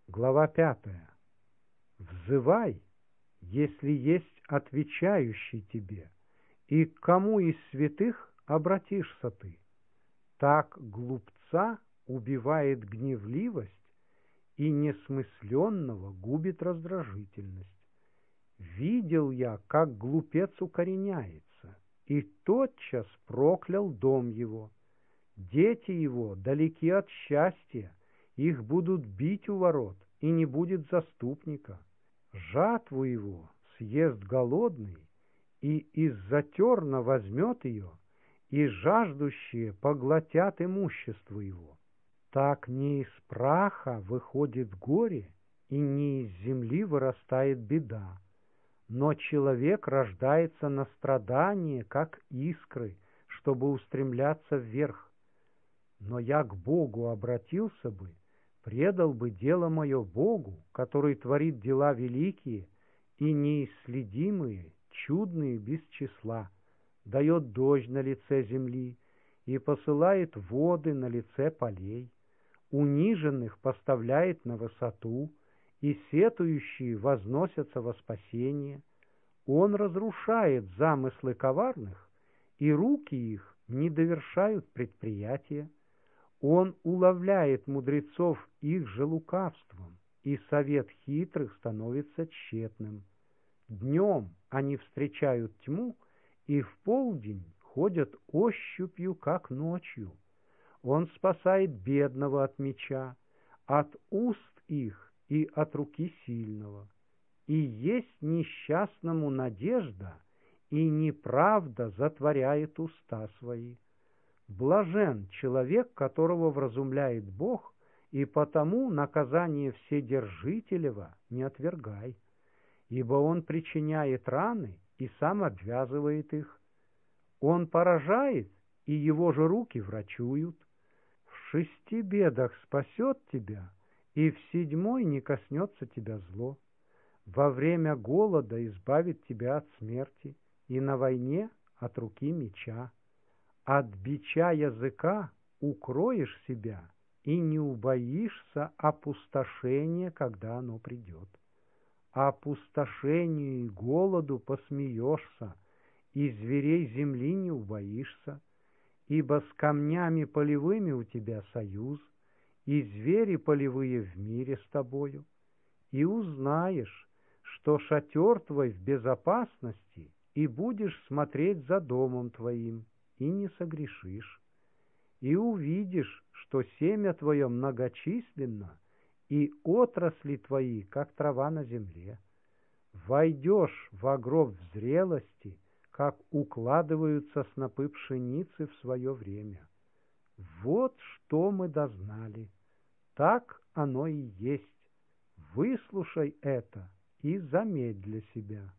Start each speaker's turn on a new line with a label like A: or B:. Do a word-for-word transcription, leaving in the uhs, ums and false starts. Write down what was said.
A: Глава пятая. Взывай, если есть отвечающий тебе, и к кому из святых обратишься ты. Так глупца убивает гневливость, и несмысленного губит раздражительность. Видел я, как глупец укореняется, и тотчас проклял дом его. Дети его далеки от счастья, их будут бить у ворот, и не будет заступника. Жатву его съест голодный, и из-за терна возьмет ее, и жаждущие поглотят имущество его. Так не из праха выходит горе, и не из земли вырастает беда. Но человек рождается на страдание, как искры, чтобы устремляться вверх. Но я к Богу обратился бы, предал бы дело мое Богу, который творит дела великие и неисследимые, чудные без числа, дает дождь на лице земли и посылает воды на лице полей, униженных поставляет на высоту, и сетующие возносятся во спасение. Он разрушает замыслы коварных, и руки их не довершают предприятия. Он уловляет мудрецов их же лукавством, и совет хитрых становится тщетным. Днем они встречают тьму, и в полдень ходят ощупью, как ночью. Он спасает бедного от меча, от уст их и от руки сильного. И есть несчастному надежда, и неправда затворяет уста свои. Блажен человек, которого вразумляет Бог, и потому наказание Вседержителева не отвергай, ибо он причиняет раны и сам обвязывает их. Он поражает, и его же руки врачуют. В шести бедах спасет тебя, и в седьмой не коснется тебя зло. Во время голода избавит тебя от смерти, и на войне от руки меча. От бича языка укроешь себя, и не убоишься опустошения, когда оно придет. Опустошению и голоду посмеешься, и зверей земли не убоишься, ибо с камнями полевыми у тебя союз, и звери полевые в мире с тобою. И узнаешь, что шатер твой в безопасности, и будешь смотреть за домом твоим, и не согрешишь. И увидишь, что семя твое многочисленно, и отрасли твои, как трава на земле. Войдешь в гроб в зрелости, как укладываются снопы пшеницы в свое время. Вот что мы дознали. Так оно и есть. Выслушай это и заметь для себя.